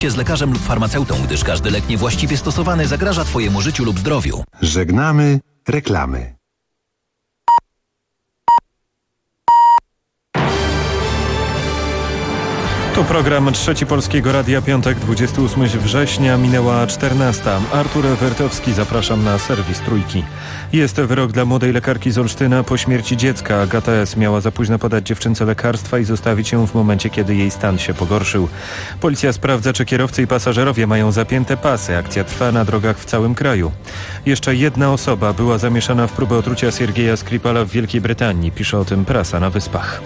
z lekarzem lub farmaceutą, gdyż każdy lek niewłaściwie stosowany zagraża Twojemu życiu lub zdrowiu. Żegnamy reklamy. Tu program Trzeci Polskiego Radia, piątek, 28 września, minęła 14. Artur Wertowski, zapraszam na serwis Trójki. Jest wyrok dla młodej lekarki z Olsztyna po śmierci dziecka. Agata S. miała za późno podać dziewczynce lekarstwa i zostawić ją w momencie, kiedy jej stan się pogorszył. Policja sprawdza, czy kierowcy i pasażerowie mają zapięte pasy. Akcja trwa na drogach w całym kraju. Jeszcze jedna osoba była zamieszana w próbę otrucia Siergieja Skripala w Wielkiej Brytanii. Pisze o tym prasa na Wyspach.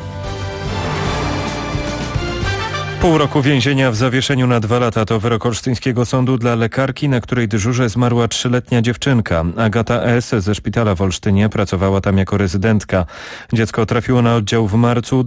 Pół roku więzienia w zawieszeniu na 2 lata to wyrok olsztyńskiego sądu dla lekarki, na której dyżurze zmarła 3-letnia dziewczynka. Agata S. ze szpitala w Olsztynie pracowała tam jako rezydentka. Dziecko trafiło na oddział w marcu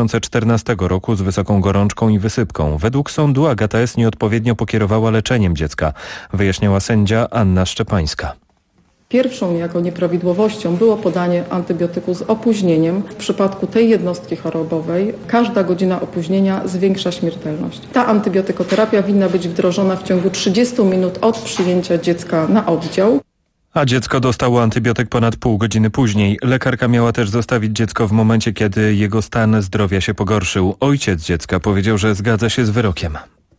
2014 roku z wysoką gorączką i wysypką. Według sądu Agata S. nieodpowiednio pokierowała leczeniem dziecka, wyjaśniała sędzia Anna Szczepańska. Pierwszą niejako nieprawidłowością było podanie antybiotyku z opóźnieniem. W przypadku tej jednostki chorobowej każda godzina opóźnienia zwiększa śmiertelność. Ta antybiotykoterapia winna być wdrożona w ciągu 30 minut od przyjęcia dziecka na oddział. A dziecko dostało antybiotyk ponad pół godziny później. Lekarka miała też zostawić dziecko w momencie, kiedy jego stan zdrowia się pogorszył. Ojciec dziecka powiedział, że zgadza się z wyrokiem.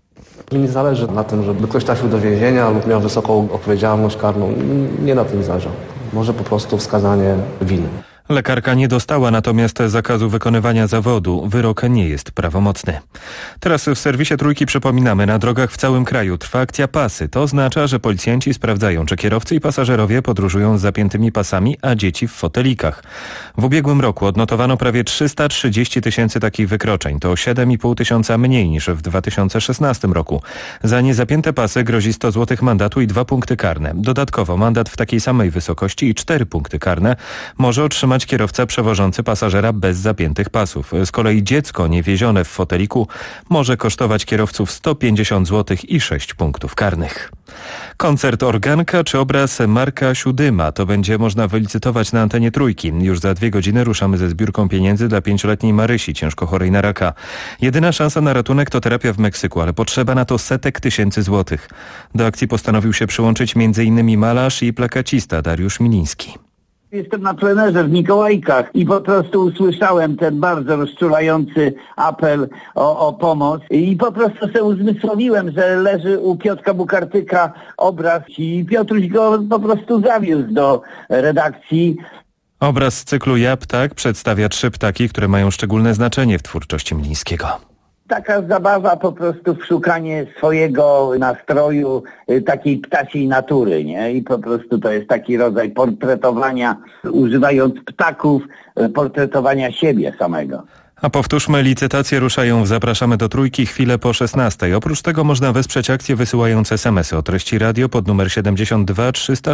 Mi zależy na tym, żeby ktoś trafił do więzienia lub miał wysoką odpowiedzialność karną. Nie na tym zależy. Może po prostu wskazanie winy. Lekarka nie dostała natomiast zakazu wykonywania zawodu. Wyrok nie jest prawomocny. Teraz w serwisie Trójki przypominamy, na drogach w całym kraju trwa akcja pasy. To oznacza, że policjanci sprawdzają, czy kierowcy i pasażerowie podróżują z zapiętymi pasami, a dzieci w fotelikach. W ubiegłym roku odnotowano prawie 330 tysięcy takich wykroczeń. To 7,5 tysiąca mniej niż w 2016 roku. Za niezapięte pasy grozi 100 zł mandatu i 2 punkty karne. Dodatkowo mandat w takiej samej wysokości i 4 punkty karne może otrzymać kierowca przewożący pasażera bez zapiętych pasów. Z kolei dziecko niewiezione w foteliku może kosztować kierowców 150 zł i 6 punktów karnych. Koncert Organka czy obraz Marka Siódyma to będzie można wylicytować na antenie Trójki. Już za 2 godziny ruszamy ze zbiórką pieniędzy dla 5-letniej Marysi, ciężko chorej na raka. Jedyna szansa na ratunek to terapia w Meksyku, ale potrzeba na to setek tysięcy złotych. Do akcji postanowił się przyłączyć m.in. malarz i plakacista Dariusz Miliński. Jestem na plenerze w Mikołajkach i po prostu usłyszałem ten bardzo rozczulający apel o pomoc i po prostu sobie uzmysłowiłem, że leży u Piotrka Bukartyka obraz i Piotruś go po prostu zawiózł do redakcji. Obraz z cyklu Ja Ptak przedstawia 3 ptaki, które mają szczególne znaczenie w twórczości Milińskiego. Taka zabawa po prostu w szukanie swojego nastroju, takiej ptasiej natury, nie? I po prostu to jest taki rodzaj portretowania, używając ptaków, portretowania siebie samego. A powtórzmy, licytacje ruszają w Zapraszamy do Trójki chwilę po 16. Oprócz tego można wesprzeć akcje wysyłając SMS-y o treści radio pod numer 72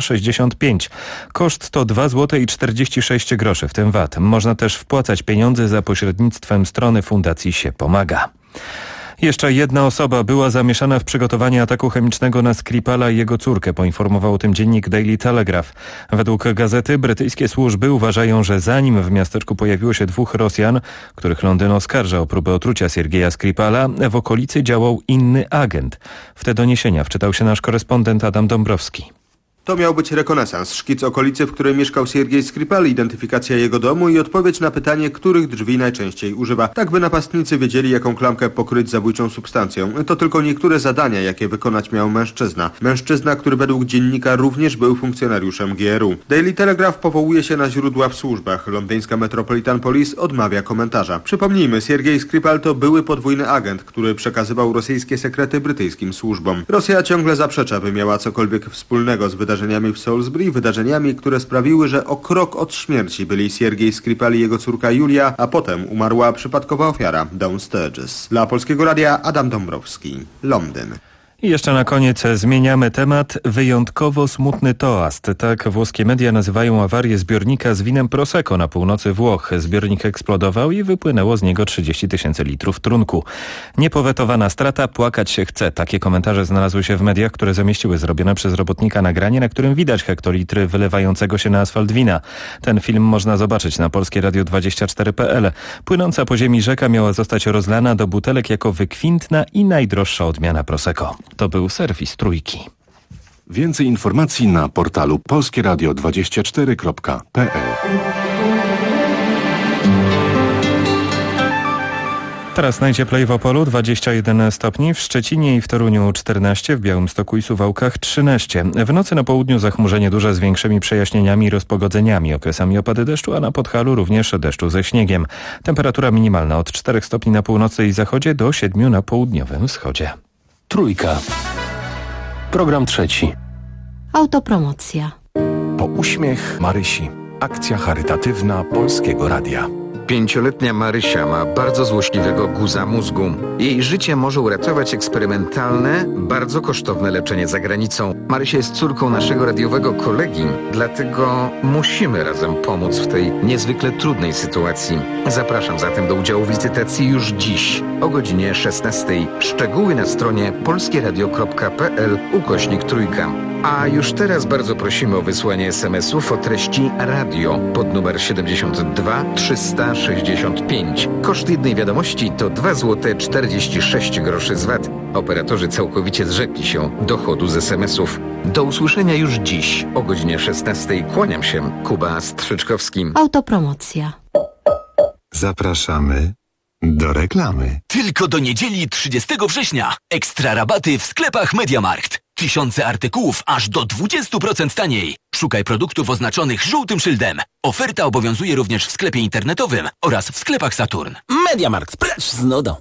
365. Koszt to 2 zł i 46 groszy, w tym VAT. Można też wpłacać pieniądze za pośrednictwem strony Fundacji Się Pomaga. Jeszcze jedna osoba była zamieszana w przygotowanie ataku chemicznego na Skripala i jego córkę, poinformował o tym dziennik Daily Telegraph. Według gazety brytyjskie służby uważają, że zanim w miasteczku pojawiło się 2 Rosjan, których Londyn oskarża o próbę otrucia Siergieja Skripala, w okolicy działał inny agent. W te doniesienia wczytał się nasz korespondent Adam Dąbrowski. To miał być rekonesans, szkic okolicy, w której mieszkał Siergiej Skripal, identyfikacja jego domu i odpowiedź na pytanie, których drzwi najczęściej używa. Tak by napastnicy wiedzieli, jaką klamkę pokryć zabójczą substancją. To tylko niektóre zadania, jakie wykonać miał mężczyzna. Mężczyzna, który według dziennika również był funkcjonariuszem GRU. Daily Telegraph powołuje się na źródła w służbach. Londyńska Metropolitan Police odmawia komentarza. Przypomnijmy, Siergiej Skripal to były podwójny agent, który przekazywał rosyjskie sekrety brytyjskim służbom. Rosja ciągle zaprzecza, by miała cokolwiek wspólnego z wydarzeniami w Salisbury, wydarzeniami, które sprawiły, że o krok od śmierci byli Siergiej Skripal i jego córka Julia, a potem umarła przypadkowa ofiara Dawn Sturges. Dla Polskiego Radia Adam Dąbrowski, Londyn. I jeszcze na koniec zmieniamy temat. Wyjątkowo smutny toast. Tak włoskie media nazywają awarię zbiornika z winem Prosecco na północy Włoch. Zbiornik eksplodował i wypłynęło z niego 30 000 litrów trunku. Niepowetowana strata, płakać się chce. Takie komentarze znalazły się w mediach, które zamieściły zrobione przez robotnika nagranie, na którym widać hektolitry wylewającego się na asfalt wina. Ten film można zobaczyć na polskieradio24.pl. Płynąca po ziemi rzeka miała zostać rozlana do butelek jako wykwintna i najdroższa odmiana Prosecco. To był serwis Trójki. Więcej informacji na portalu polskieradio24.pl. Teraz najcieplej w Opolu 21 stopni, w Szczecinie i w Toruniu 14, w Białymstoku i Suwałkach 13. W nocy na południu zachmurzenie duże z większymi przejaśnieniami i rozpogodzeniami, okresami opady deszczu, a na Podhalu również deszczu ze śniegiem. Temperatura minimalna od 4 stopni na północy i zachodzie do 7 na południowym wschodzie. Trójka. Program trzeci. Autopromocja. Po uśmiech Marysi. Akcja charytatywna Polskiego Radia. 5-letnia Marysia ma bardzo złośliwego guza mózgu. Jej życie może uratować eksperymentalne, bardzo kosztowne leczenie za granicą. Marysia jest córką naszego radiowego kolegi, dlatego musimy razem pomóc w tej niezwykle trudnej sytuacji. Zapraszam zatem do udziału w licytacji już dziś o godzinie 16. Szczegóły na stronie polskieradio.pl/trójka. A już teraz bardzo prosimy o wysłanie SMS-ów o treści radio pod numer 72 365. Koszt jednej wiadomości to 2,46 zł z VAT. Operatorzy całkowicie zrzekli się dochodu z SMS-ów. Do usłyszenia już dziś o godzinie 16. Kłaniam się, Kuba Strzyczkowski. Autopromocja. Zapraszamy do reklamy. Tylko do niedzieli 30 września. Ekstra rabaty w sklepach MediaMarkt. Tysiące artykułów aż do 20% taniej. Szukaj produktów oznaczonych żółtym szyldem. Oferta obowiązuje również w sklepie internetowym oraz w sklepach Saturn. MediaMarkt, precz z nudą.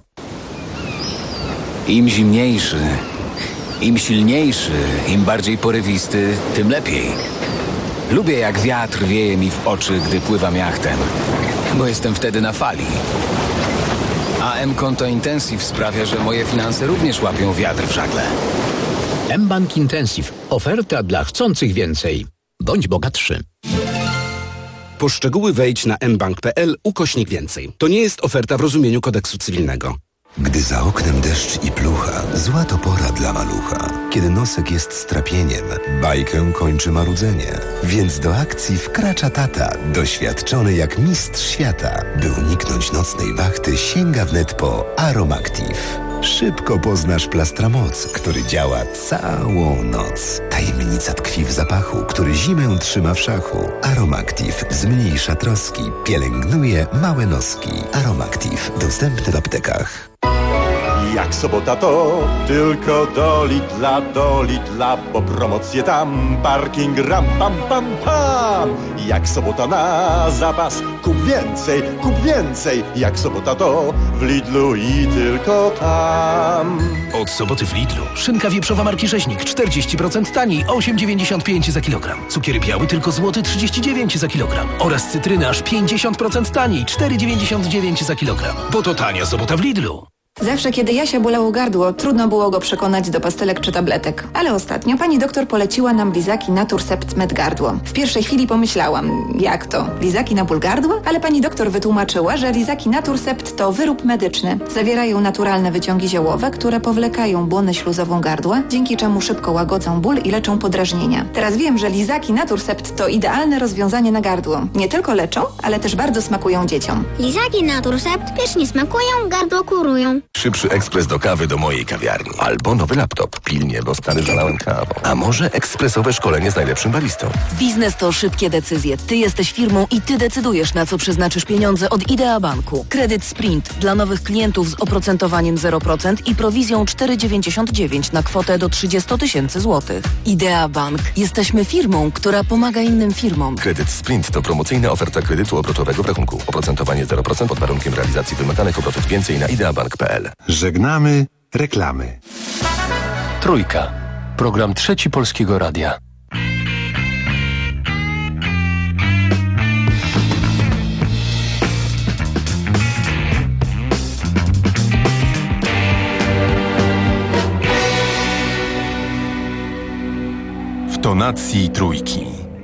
Im zimniejszy, im silniejszy, im bardziej porywisty, tym lepiej. Lubię, jak wiatr wieje mi w oczy, gdy pływam jachtem, bo jestem wtedy na fali. A M-Konto Intensive sprawia, że moje finanse również łapią wiatr w żagle. mBank Intensive. Oferta dla chcących więcej. Bądź bogatszy. Po szczegóły wejdź na mbank.pl/więcej. To nie jest oferta w rozumieniu kodeksu cywilnego. Gdy za oknem deszcz i plucha, zła to pora dla malucha. Kiedy nosek jest strapieniem, bajkę kończy marudzenie. Więc do akcji wkracza tata, doświadczony jak mistrz świata. By uniknąć nocnej wachty, sięga wnet po Aromactive. Szybko poznasz Plastramoc, który działa całą noc. Tajemnica tkwi w zapachu, który zimę trzyma w szachu. Aromactive zmniejsza troski, pielęgnuje małe noski. Aromactive dostępny w aptekach. Jak sobota to tylko do Lidla, bo promocje tam, parking ram pam pam pam. Jak sobota na zapas, kup więcej, jak sobota to w Lidlu i tylko tam. Od soboty w Lidlu. Szynka wieprzowa marki Rzeźnik 40% taniej, 8,95 za kilogram. Cukier biały tylko złoty 39 za kilogram. Oraz cytryny aż 50% taniej, 4,99 za kilogram. Bo to tania sobota w Lidlu. Zawsze, kiedy Jasia bolało gardło, trudno było go przekonać do pastelek czy tabletek. Ale ostatnio pani doktor poleciła nam lizaki Naturcept Med Gardło. W pierwszej chwili pomyślałam, jak to? Lizaki na ból gardła? Ale pani doktor wytłumaczyła, że lizaki Naturcept to wyrób medyczny. Zawierają naturalne wyciągi ziołowe, które powlekają błonę śluzową gardła, dzięki czemu szybko łagodzą ból i leczą podrażnienia. Teraz wiem, że lizaki Naturcept to idealne rozwiązanie na gardło. Nie tylko leczą, ale też bardzo smakują dzieciom. Lizaki Naturcept pysznie smakują, gardło kurują. Szybszy ekspres do kawy do mojej kawiarni. Albo nowy laptop. Pilnie, bo stary zalałem kawą. A może ekspresowe szkolenie z najlepszym baristą. Biznes to szybkie decyzje. Ty jesteś firmą i ty decydujesz, na co przeznaczysz pieniądze od Idea Banku. Kredyt Sprint dla nowych klientów z oprocentowaniem 0% i prowizją 4,99 na kwotę do 30 000 złotych. Idea Bank. Jesteśmy firmą, która pomaga innym firmom. Kredyt Sprint to promocyjna oferta kredytu obrotowego w rachunku. Oprocentowanie 0% pod warunkiem realizacji wymaganych obrotów. Więcej na ideabank.pl. Żegnamy reklamy. Trójka. Program trzeci Polskiego Radia. tonacji trójki.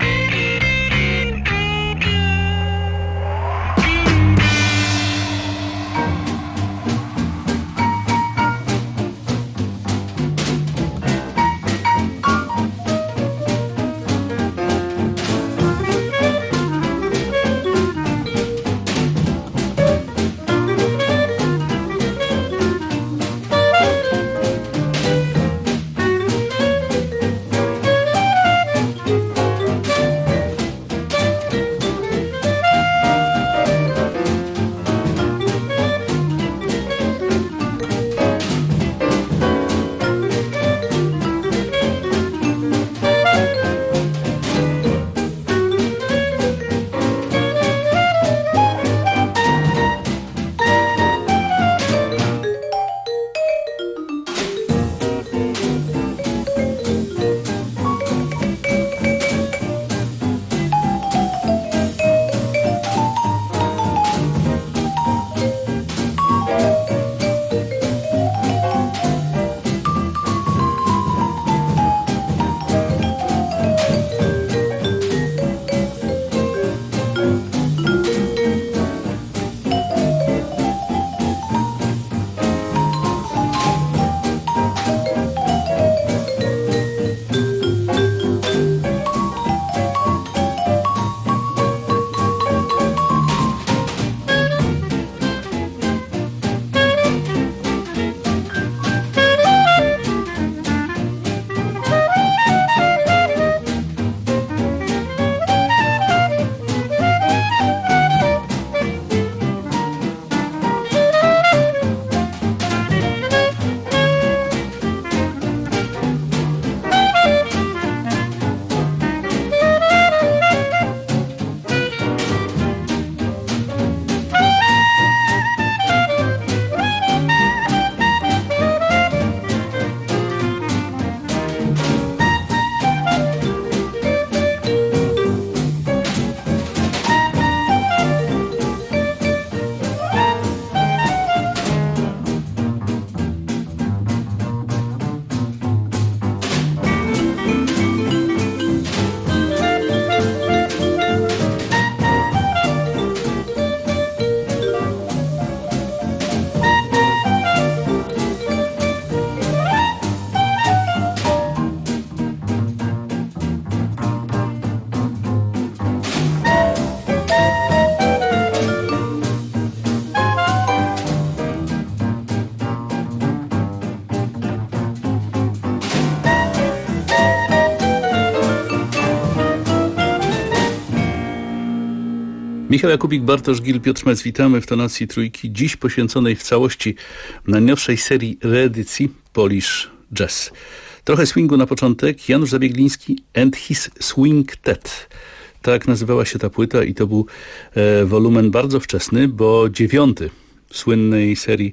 Michał Jakubik, Bartosz Gil, Piotr Mec, witamy w tonacji trójki, dziś poświęconej w całości najnowszej serii reedycji Polish Jazz. Trochę swingu na początek, Janusz Zabiegliński and his Swing Tet. Tak nazywała się ta płyta i to był wolumen bardzo wczesny, bo 9 słynnej serii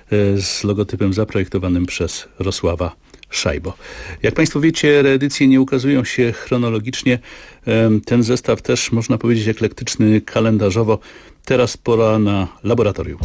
z logotypem zaprojektowanym przez Rosława Szajbo. Jak Państwo wiecie, reedycje nie ukazują się chronologicznie. Ten zestaw też, można powiedzieć, eklektyczny kalendarzowo. Teraz pora na laboratorium.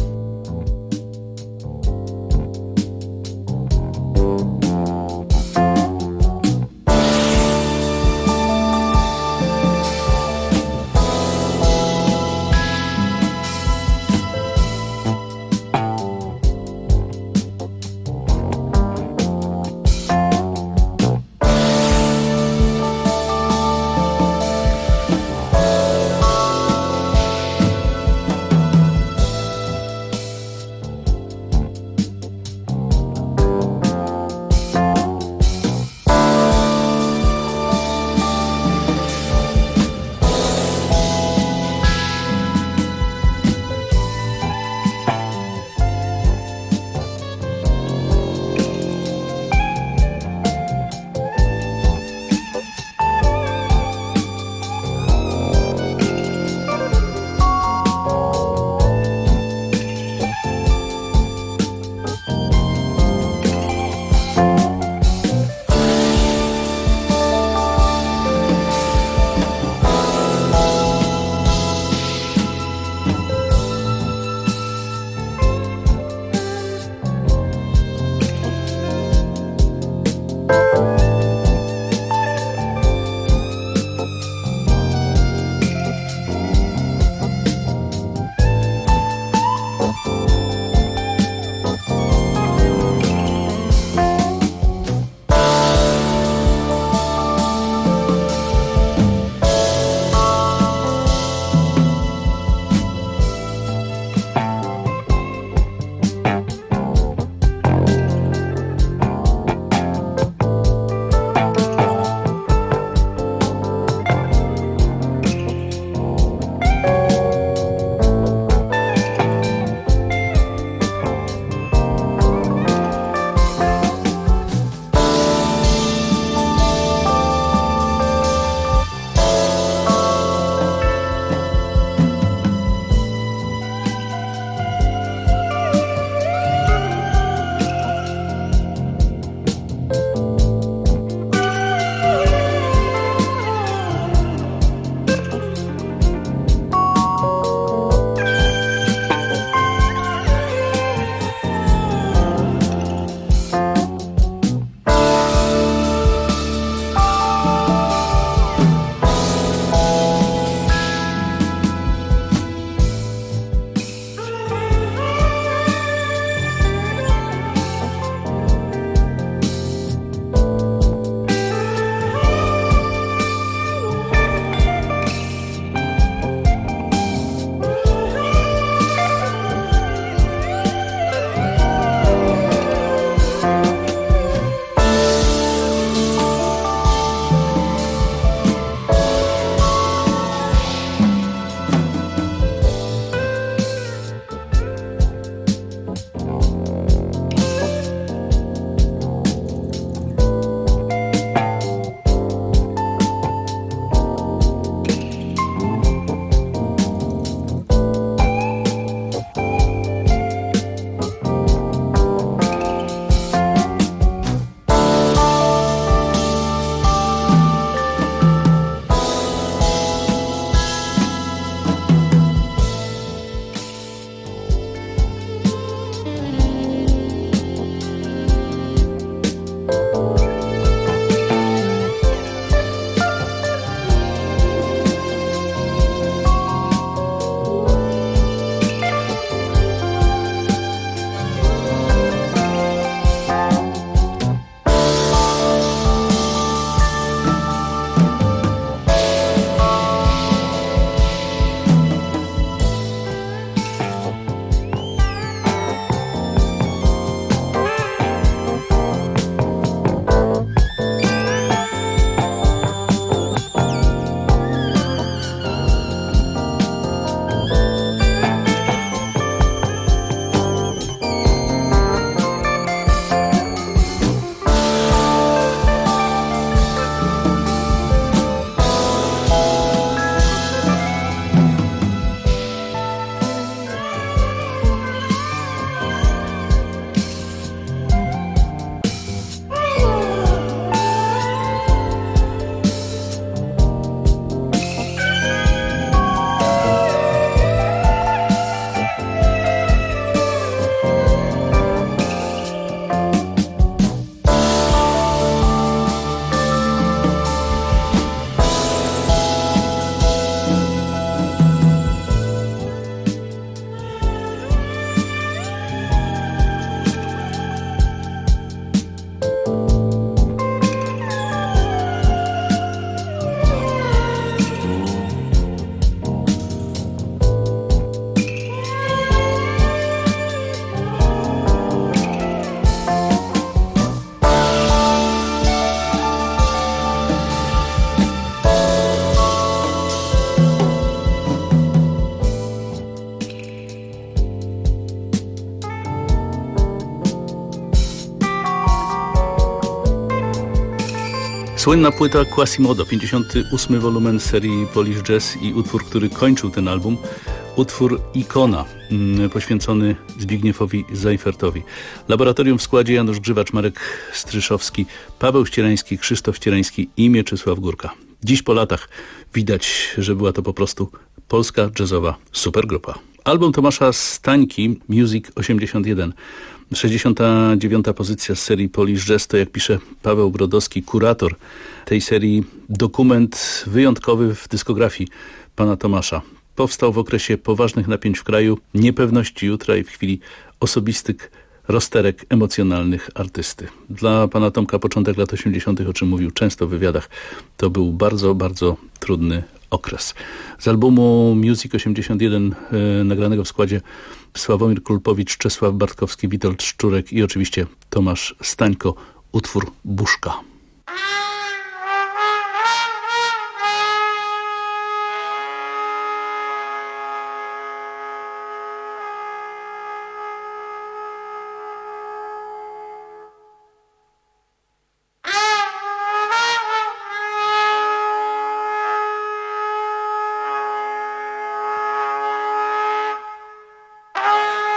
Słynna płyta Quasimodo, 58. wolumen serii Polish Jazz i utwór, który kończył ten album, utwór Ikona, poświęcony Zbigniewowi Zajfertowi. Laboratorium w składzie Janusz Grzywacz, Marek Stryszowski, Paweł Ścierański, Krzysztof Ścierański i Mieczysław Górka. Dziś po latach widać, że była to po prostu polska jazzowa supergrupa. Album Tomasza Stańki, Music 81. 69. pozycja z serii Polish Jazz to, jak pisze Paweł Brodowski, kurator tej serii, dokument wyjątkowy w dyskografii pana Tomasza. Powstał w okresie poważnych napięć w kraju, niepewności jutra i w chwili osobistych rozterek emocjonalnych artysty. Dla pana Tomka początek lat 80., o czym mówił często w wywiadach, to był bardzo, bardzo trudny okres. Z albumu Music 81 nagranego w składzie Sławomir Kulpowicz, Czesław Bartkowski, Witold Szczurek i oczywiście Tomasz Stańko, utwór Buszka.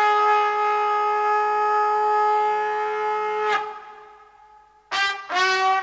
Ah!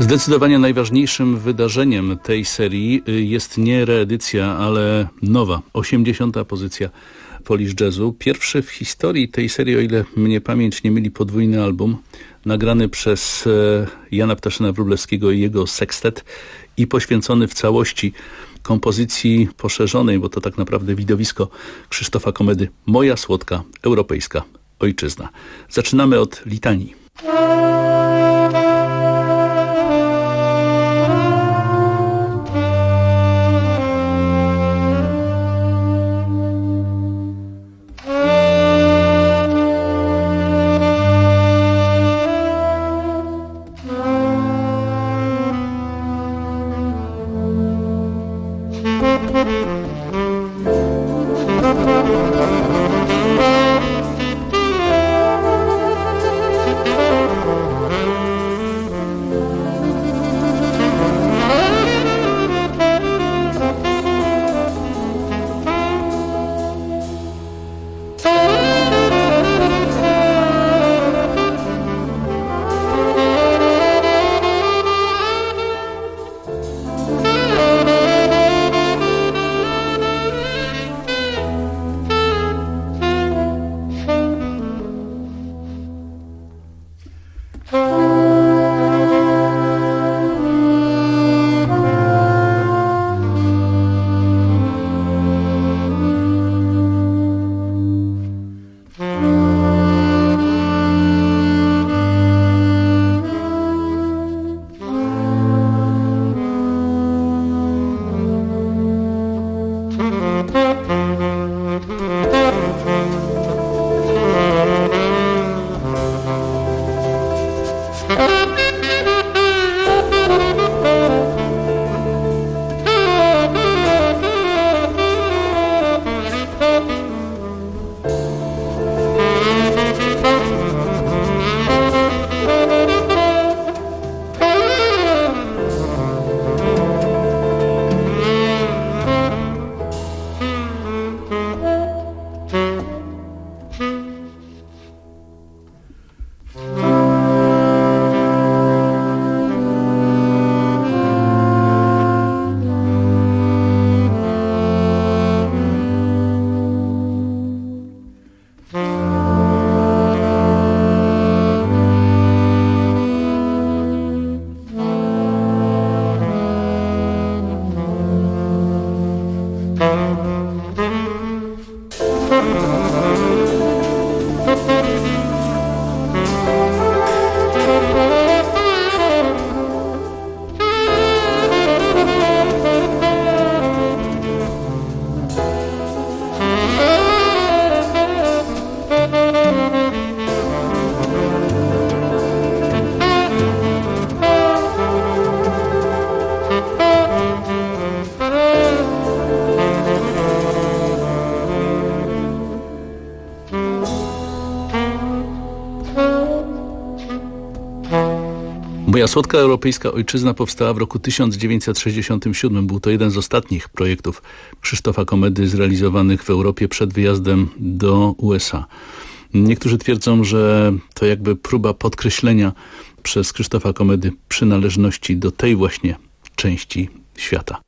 Zdecydowanie najważniejszym wydarzeniem tej serii jest nie reedycja, ale nowa, 80. pozycja Polish Jazzu. Pierwszy w historii tej serii, o ile mnie pamięć nie myli, podwójny album, nagrany przez Jana Ptaszyna-Wróblewskiego i jego sekstet i poświęcony w całości kompozycji poszerzonej, bo to tak naprawdę widowisko Krzysztofa Komedy, Moja słodka europejska ojczyzna. Zaczynamy od litanii. Moja słodka europejska ojczyzna powstała w roku 1967. Był to jeden z ostatnich projektów Krzysztofa Komedy zrealizowanych w Europie przed wyjazdem do USA. Niektórzy twierdzą, że to jakby próba podkreślenia przez Krzysztofa Komedy przynależności do tej właśnie części świata.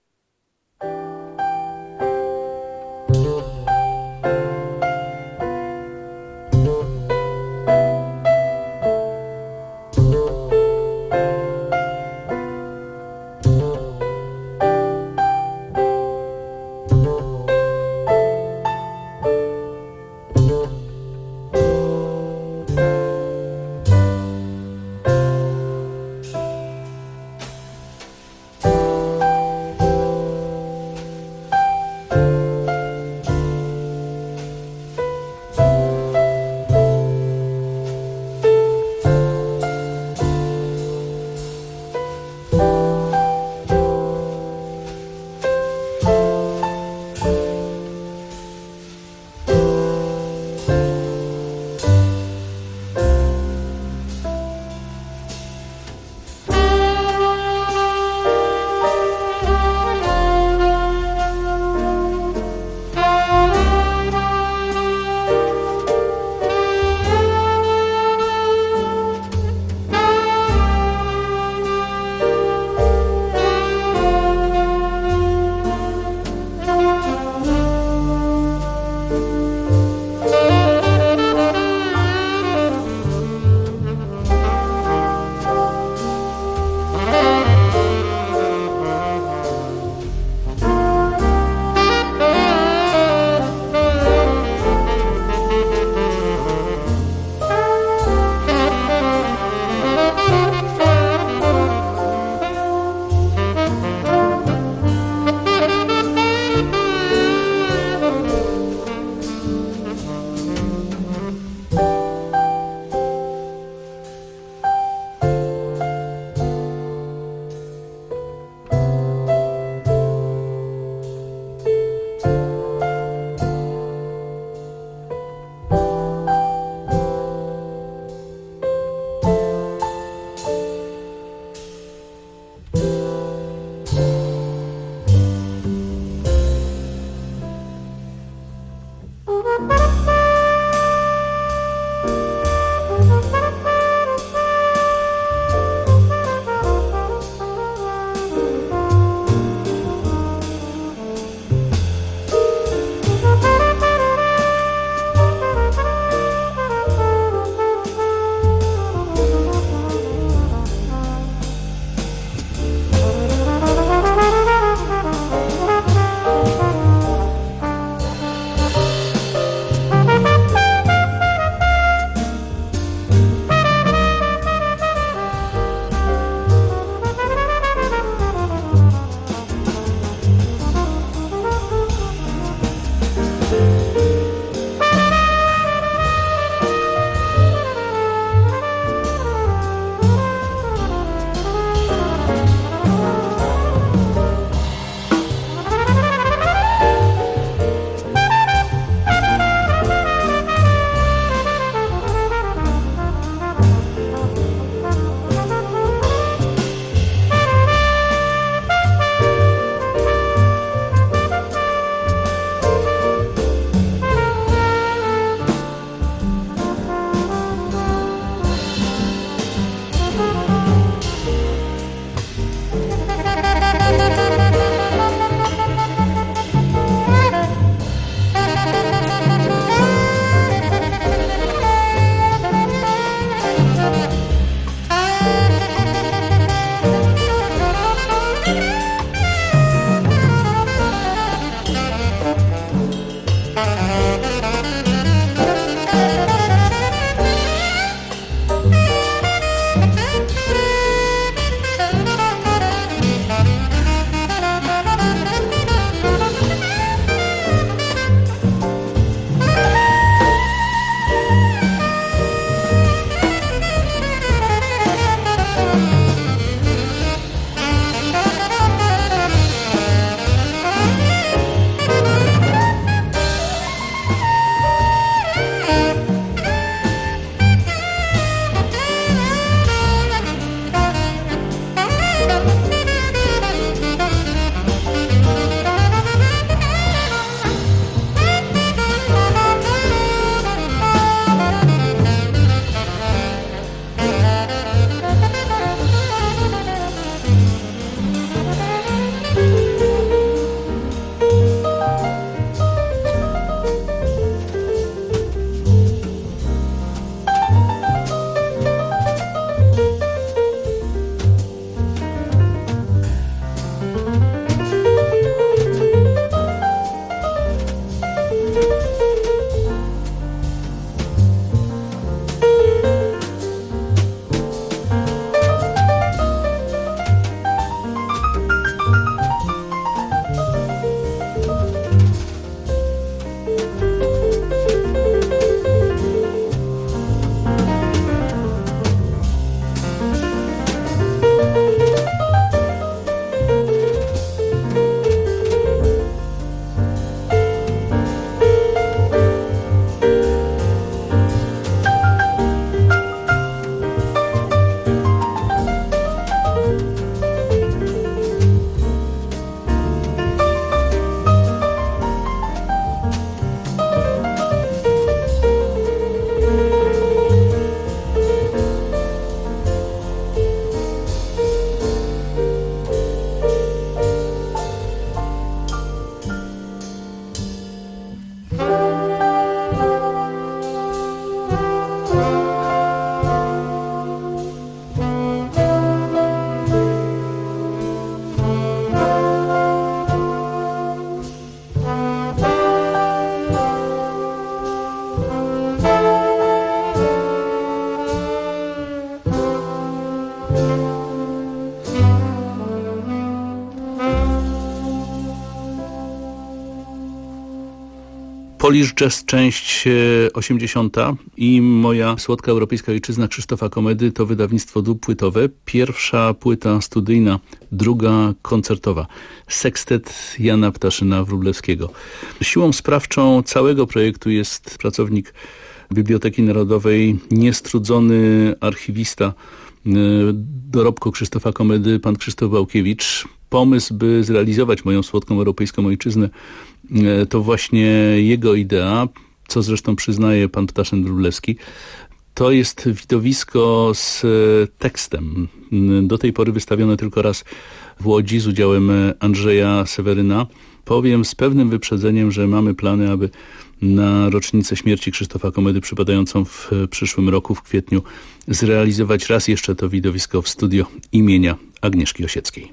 Polish Jazz, część 80. i moja słodka europejska ojczyzna Krzysztofa Komedy to wydawnictwo dwupłytowe. Pierwsza płyta studyjna, druga koncertowa. Sekstet Jana Ptaszyna-Wróblewskiego. Siłą sprawczą całego projektu jest pracownik Biblioteki Narodowej, niestrudzony archiwista dorobku Krzysztofa Komedy, pan Krzysztof Bałkiewicz. Pomysł, by zrealizować moją słodką europejską ojczyznę, to właśnie jego idea, co zresztą przyznaje pan Ptaszyn-Wróblewski. To jest widowisko z tekstem. Do tej pory wystawione tylko raz w Łodzi z udziałem Andrzeja Seweryna. Powiem z pewnym wyprzedzeniem, że mamy plany, aby na rocznicę śmierci Krzysztofa Komedy przypadającą w przyszłym roku, w kwietniu, zrealizować raz jeszcze to widowisko w studio imienia Agnieszki Osieckiej.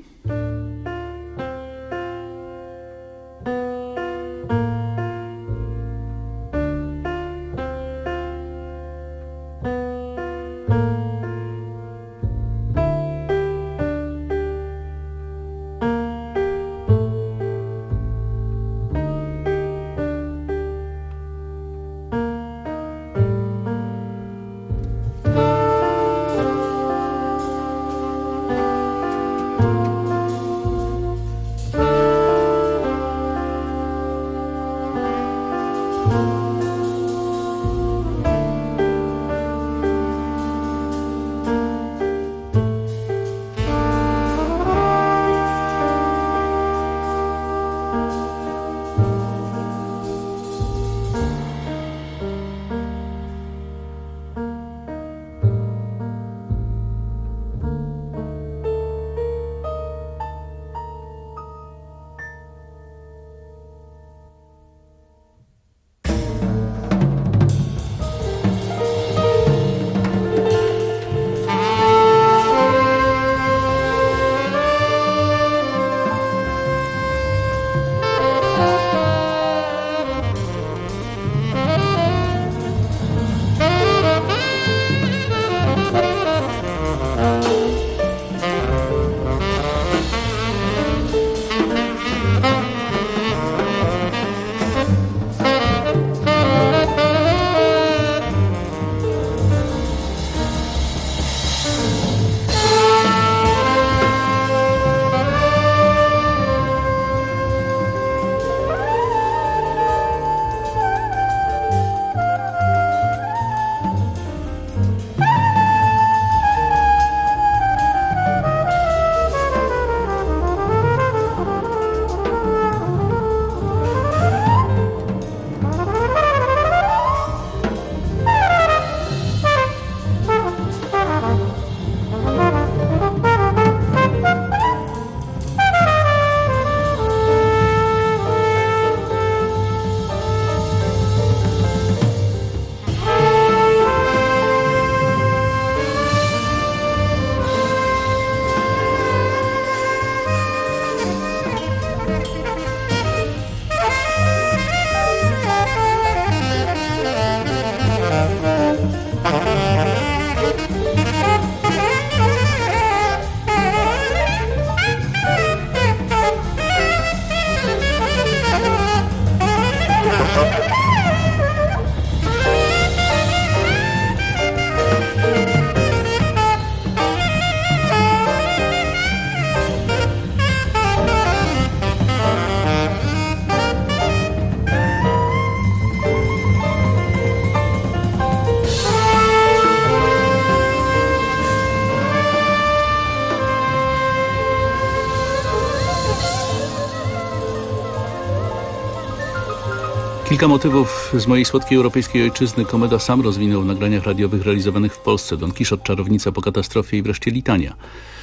Kilka motywów z mojej słodkiej europejskiej ojczyzny Komeda sam rozwinął w nagraniach radiowych realizowanych w Polsce. Don Kiszot, Czarownica po katastrofie i wreszcie Litania.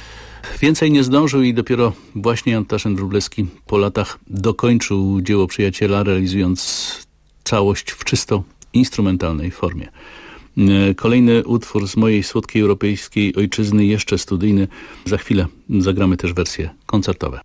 Więcej nie zdążył i dopiero właśnie Jan Ptaszyn-Wróblewski po latach dokończył dzieło Przyjaciela, realizując całość w czysto instrumentalnej formie. Kolejny utwór z mojej słodkiej europejskiej ojczyzny, jeszcze studyjny. Za chwilę zagramy też wersje koncertowe.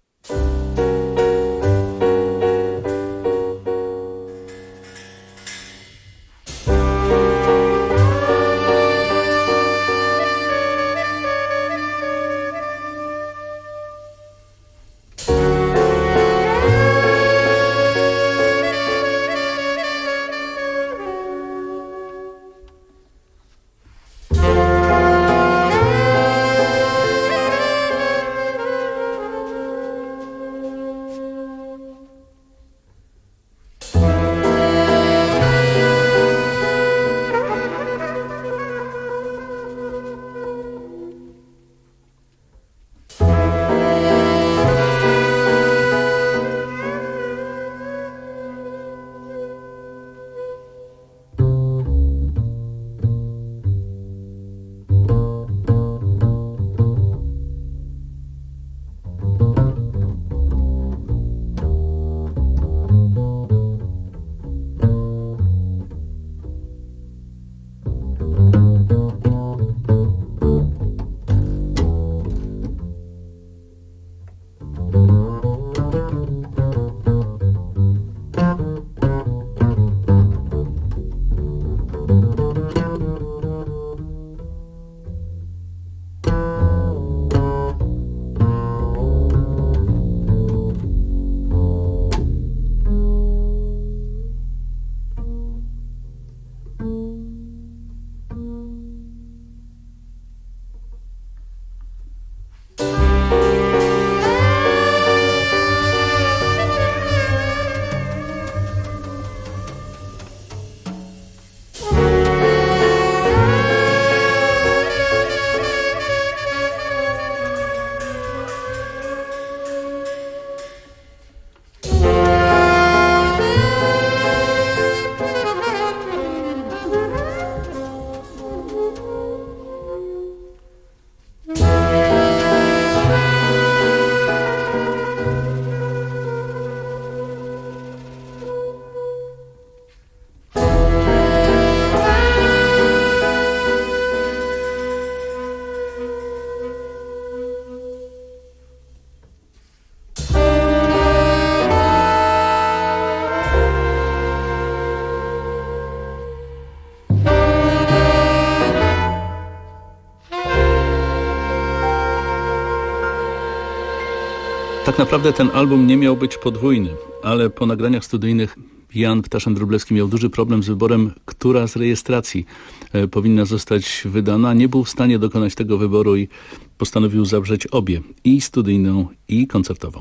Tak naprawdę ten album nie miał być podwójny, ale po nagraniach studyjnych Jan Ptaszyn-Wróblewski miał duży problem z wyborem, która z rejestracji powinna zostać wydana. Nie był w stanie dokonać tego wyboru i postanowił zawrzeć obie, i studyjną, i koncertową.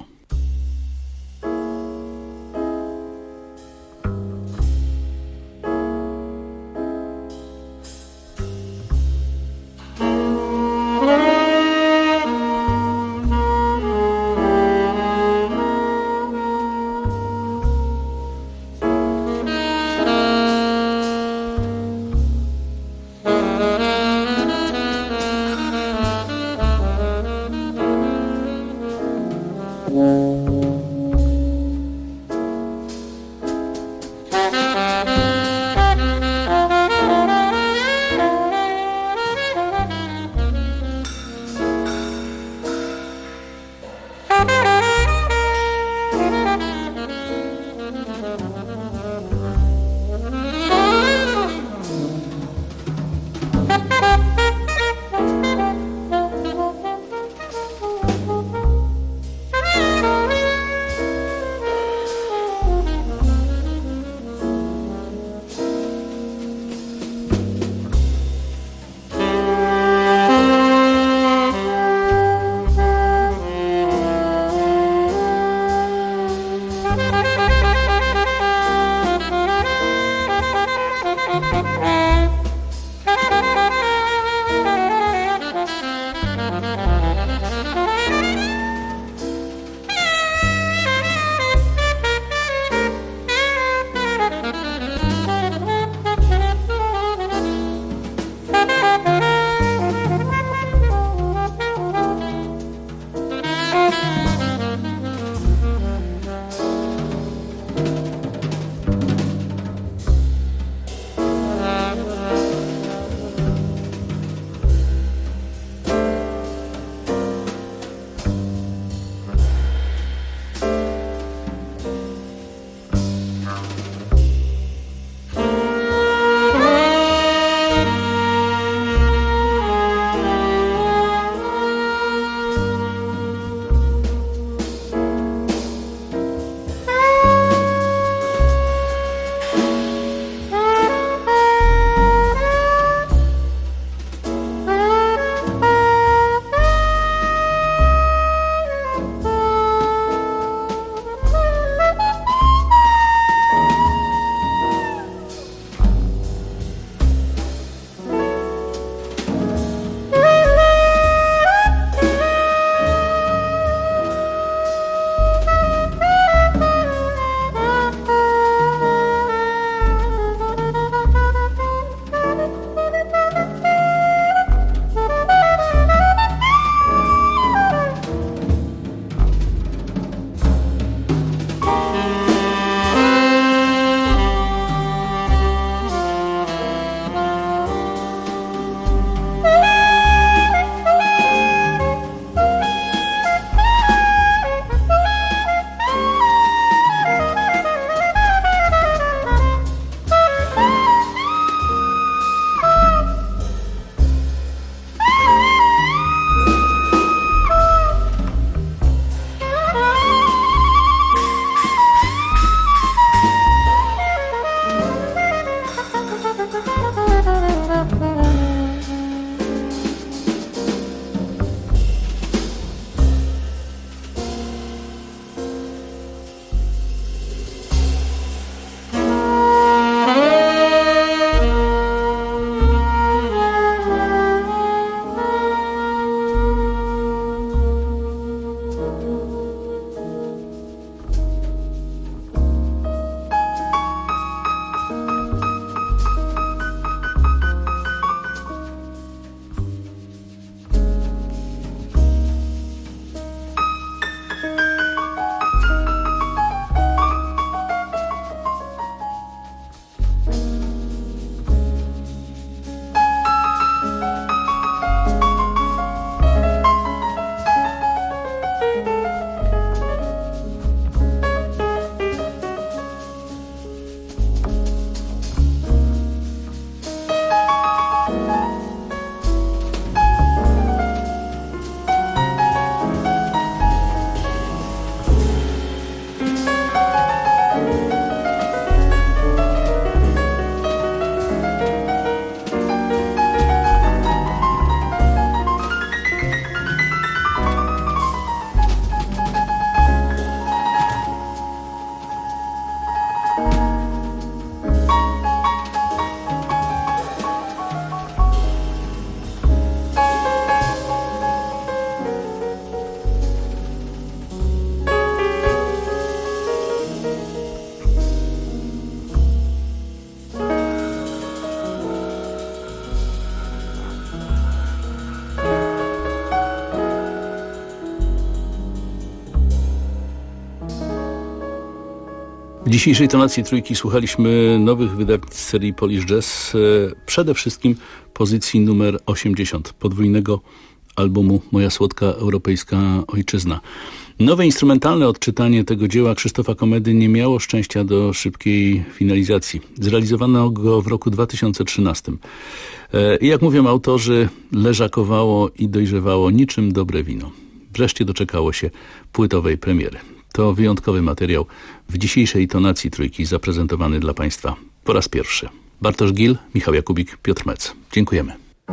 W dzisiejszej tonacji trójki słuchaliśmy nowych wydawnictw serii Polish Jazz, przede wszystkim pozycji numer 80, podwójnego albumu Moja słodka europejska ojczyzna. Nowe instrumentalne odczytanie tego dzieła Krzysztofa Komedy nie miało szczęścia do szybkiej finalizacji. Zrealizowano go w roku 2013. I jak mówią autorzy, leżakowało i dojrzewało niczym dobre wino. Wreszcie doczekało się płytowej premiery. To wyjątkowy materiał w dzisiejszej tonacji trójki zaprezentowany dla Państwa po raz pierwszy. Bartosz Gil, Michał Jakubik, Piotr Mec. Dziękujemy.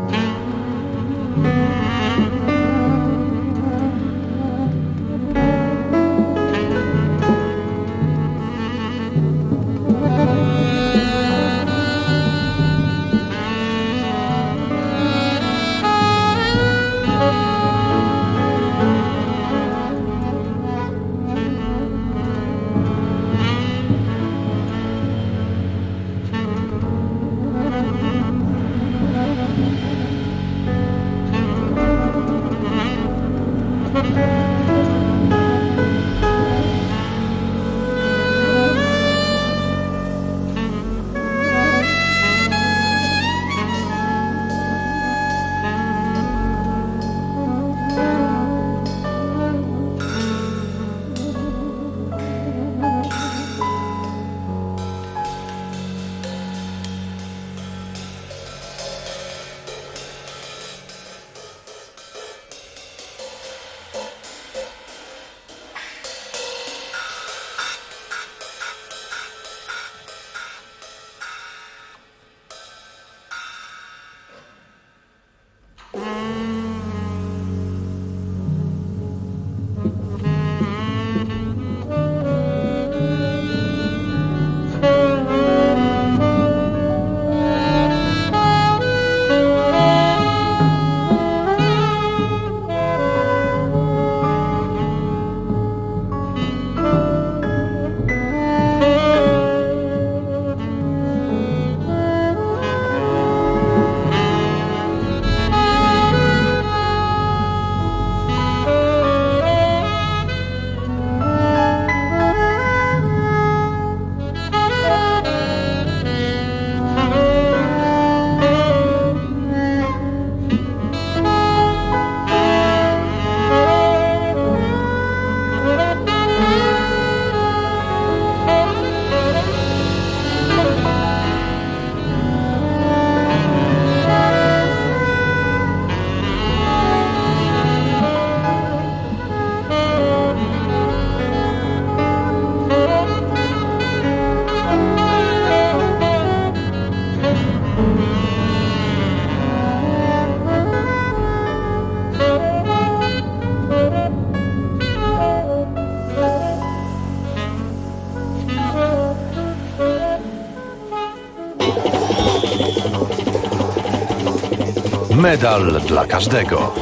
Medal dla każdego.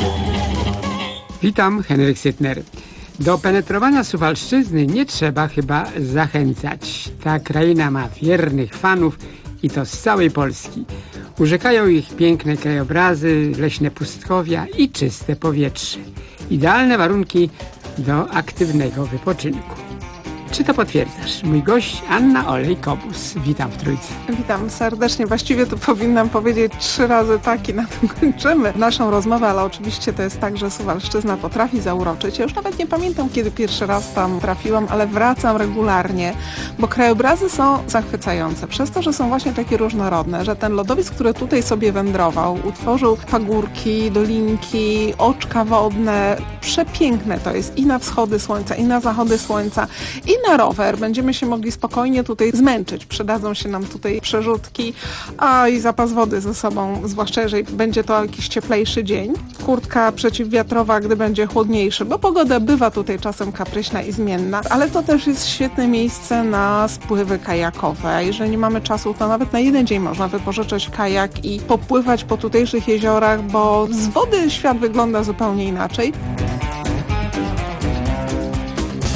Witam, Henryk Sytner. Do penetrowania Suwalszczyzny nie trzeba chyba zachęcać. Ta kraina ma wiernych fanów i to z całej Polski. Urzekają ich piękne krajobrazy, leśne pustkowia i czyste powietrze. Idealne warunki do aktywnego wypoczynku. Czy to potwierdzasz? Mój gość Anna Olej-Kobus. Witam w Trójce. Witam serdecznie. Właściwie to powinnam powiedzieć 3 razy tak i na tym kończymy naszą rozmowę, ale oczywiście to jest tak, że Suwalszczyzna potrafi zauroczyć. Ja już nawet nie pamiętam, kiedy pierwszy raz tam trafiłam, ale wracam regularnie, bo krajobrazy są zachwycające. Przez to, że są właśnie takie różnorodne, że ten lodowiec, który tutaj sobie wędrował, utworzył pagórki, dolinki, oczka wodne. Przepiękne to jest i na wschody słońca, i na zachody słońca, i na rower. Będziemy się mogli spokojnie tutaj zmęczyć. Przydadzą się nam tutaj przerzutki, a i zapas wody ze sobą, zwłaszcza jeżeli będzie to jakiś cieplejszy dzień. Kurtka przeciwwiatrowa, gdy będzie chłodniejszy, bo pogoda bywa tutaj czasem kapryśna i zmienna, ale to też jest świetne miejsce na spływy kajakowe. Jeżeli nie mamy czasu, to nawet na jeden dzień można wypożyczyć kajak i popływać po tutejszych jeziorach, bo z wody świat wygląda zupełnie inaczej.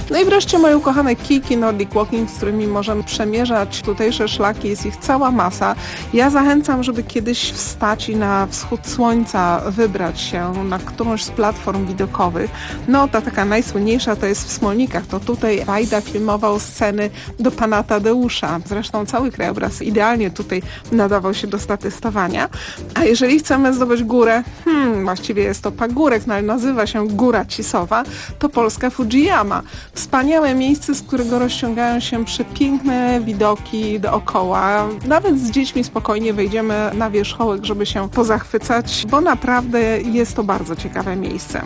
No i wreszcie moje ukochane kijki Nordic Walking, z którymi możemy przemierzać tutejsze szlaki, jest ich cała masa. Ja zachęcam, żeby kiedyś wstać i na wschód słońca wybrać się na którąś z platform widokowych. No ta taka najsłynniejsza to jest w Smolnikach, to tutaj Wajda filmował sceny do Pana Tadeusza. Zresztą cały krajobraz idealnie tutaj nadawał się do statystowania. A jeżeli chcemy zdobyć górę, właściwie jest to pagórek, no ale nazywa się Góra Cisowa, to polska Fujiyama. Wspaniałe miejsce, z którego rozciągają się przepiękne widoki dookoła. Nawet z dziećmi spokojnie wejdziemy na wierzchołek, żeby się pozachwycać, bo naprawdę jest to bardzo ciekawe miejsce.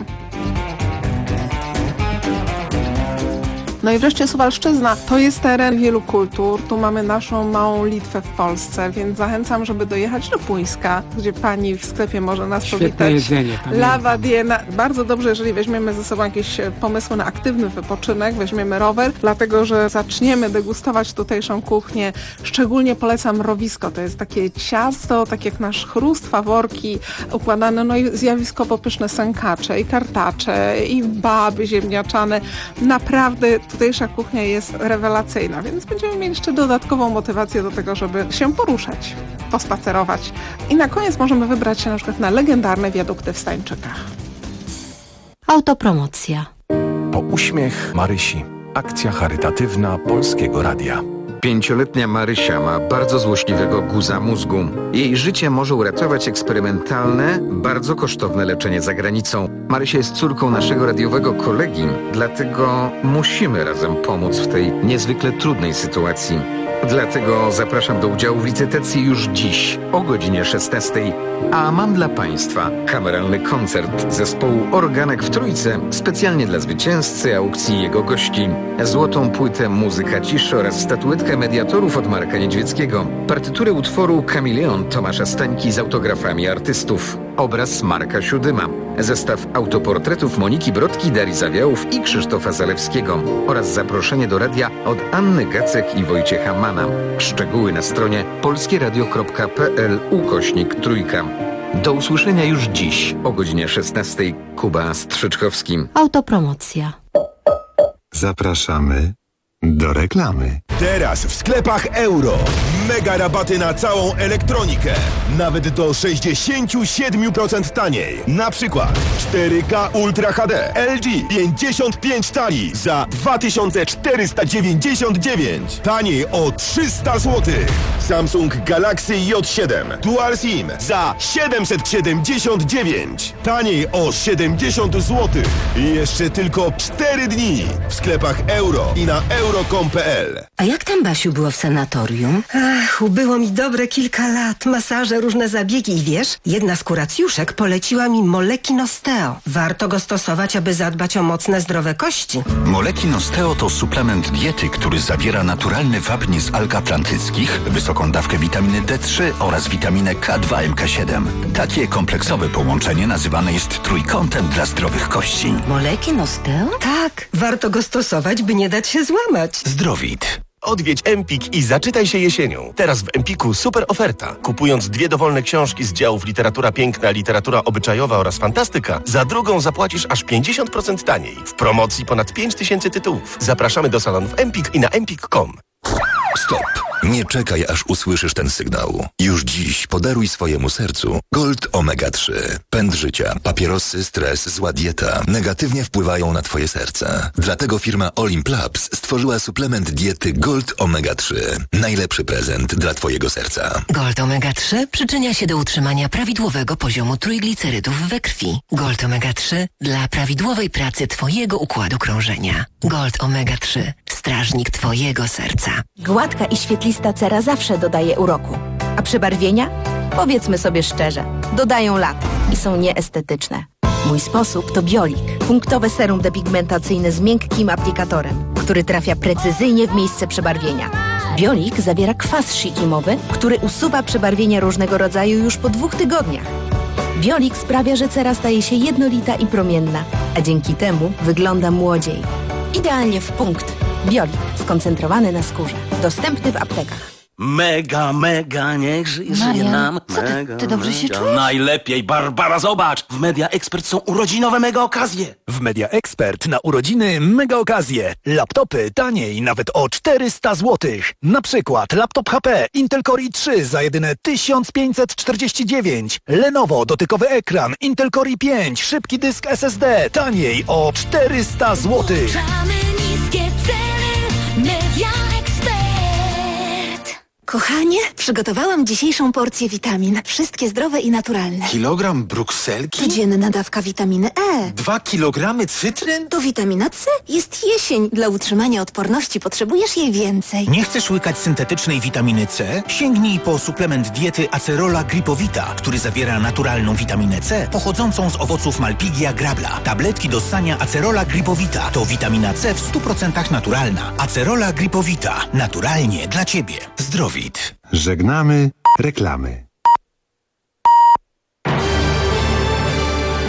No i wreszcie Suwalszczyzna to jest teren wielu kultur. Tu mamy naszą małą Litwę w Polsce, więc zachęcam, żeby dojechać do Puńska, gdzie pani w sklepie może nas powitać. Jedzenie. Lawa Diena. Bardzo dobrze, jeżeli weźmiemy ze sobą jakieś pomysły na aktywny wypoczynek, weźmiemy rower, dlatego że zaczniemy degustować tutejszą kuchnię. Szczególnie polecam mrowisko. To jest takie ciasto, tak jak nasz chrust, faworki układane, no i zjawiskowo pyszne sękacze i kartacze i baby ziemniaczane. Naprawdę tutejsza kuchnia jest rewelacyjna, więc będziemy mieli jeszcze dodatkową motywację do tego, żeby się poruszać, pospacerować. I na koniec możemy wybrać się na przykład na legendarne wiadukty w Stańczykach. Autopromocja. Po uśmiech Marysi. Akcja charytatywna Polskiego Radia. 5-letnia Marysia ma bardzo złośliwego guza mózgu. Jej życie może uratować eksperymentalne, bardzo kosztowne leczenie za granicą. Marysia jest córką naszego radiowego kolegi, dlatego musimy razem pomóc w tej niezwykle trudnej sytuacji. Dlatego zapraszam do udziału w licytacji już dziś o godzinie 16. A mam dla Państwa kameralny koncert zespołu Organek w Trójce specjalnie dla zwycięzcy aukcji i jego gości. Złotą płytę Muzyka ciszy oraz statuetkę mediatorów od Marka Niedźwieckiego. Partyturę utworu Kameleon Tomasza Stańki z autografami artystów. Obraz Marka Siódyma. Zestaw autoportretów Moniki Brodki, Darii Zawiałów i Krzysztofa Zalewskiego oraz zaproszenie do radia od Anny Gacek i Wojciecha Mana. Szczegóły na stronie polskieradio.pl/trójka. Do usłyszenia już dziś o godzinie 16. Kuba Strzyczkowski. Autopromocja. Zapraszamy do reklamy. Teraz w sklepach Euro. Mega rabaty na całą elektronikę. Nawet do 67% taniej. Na przykład 4K Ultra HD LG 55 cali za 2499. Taniej o 300 zł. Samsung Galaxy J7 Dual SIM za 779. Taniej o 70 zł. I jeszcze tylko 4 dni w sklepach Euro i na euro.com.pl. A jak tam, Basiu, było w sanatorium? Ach, ubyło mi dobre kilka lat. Masaże, różne zabiegi i wiesz, jedna z kuracjuszek poleciła mi Moleki Nosteo. Warto go stosować, aby zadbać o mocne, zdrowe kości. Moleki Nosteo to suplement diety, który zawiera naturalny wapń z alg atlantyckich, wysoką dawkę witaminy D3 oraz witaminę K2 MK7. Takie kompleksowe połączenie nazywane jest trójkątem dla zdrowych kości. Moleki Nosteo? Tak, warto go stosować, by nie dać się złamać. Zdrowit. Odwiedź Empik i zaczytaj się jesienią. Teraz w Empiku super oferta. Kupując 2 dowolne książki z działów literatura piękna, literatura obyczajowa oraz fantastyka, za drugą zapłacisz aż 50% taniej. W promocji ponad 5000 tytułów. Zapraszamy do salonów Empik i na empik.com. Stop. Nie czekaj, aż usłyszysz ten sygnał. Już dziś podaruj swojemu sercu Gold Omega 3. Pęd życia, papierosy, stres, zła dieta negatywnie wpływają na twoje serce. Dlatego firma Olimp Labs stworzyła suplement diety Gold Omega 3. Najlepszy prezent dla twojego serca. Gold Omega 3 przyczynia się do utrzymania prawidłowego poziomu trójglicerydów we krwi. Gold Omega 3 dla prawidłowej pracy twojego układu krążenia. Gold Omega 3. Strażnik twojego serca. Gładka i świetlista cera zawsze dodaje uroku. A przebarwienia? Powiedzmy sobie szczerze, dodają lat i są nieestetyczne. Mój sposób to Biolik. Punktowe serum depigmentacyjne z miękkim aplikatorem, który trafia precyzyjnie w miejsce przebarwienia. Biolik zawiera kwas shikimowy, który usuwa przebarwienia różnego rodzaju już po 2 tygodniach. Biolik sprawia, że cera staje się jednolita i promienna, a dzięki temu wygląda młodziej. Idealnie w punkt. Biolik, skoncentrowany na skórze. Dostępny w aptekach. Mega, niech żyje nam. Ty dobrze się czujesz? Najlepiej, Barbara, zobacz! W Media Expert są urodzinowe mega okazje. W Media Expert na urodziny mega okazje. Laptopy taniej nawet o 400 zł. Na przykład laptop HP Intel Core i3 za jedyne 1549. Lenovo dotykowy ekran Intel Core i5, szybki dysk SSD taniej o 400 zł. Niskie ceny, Media Expert. Kochanie, przygotowałam dzisiejszą porcję witamin. Wszystkie zdrowe i naturalne. Kilogram brukselki? Codzienna dawka witaminy E. 2 kilogramy cytryn? To witamina C. Jest jesień. Dla utrzymania odporności potrzebujesz jej więcej. Nie chcesz łykać syntetycznej witaminy C? Sięgnij po suplement diety Acerola Gripowita, który zawiera naturalną witaminę C pochodzącą z owoców Malpighia grabla. Tabletki do ssania Acerola Gripowita to witamina C w 100% naturalna. Acerola Gripowita. Naturalnie dla Ciebie. Zdrowit. Żegnamy reklamy.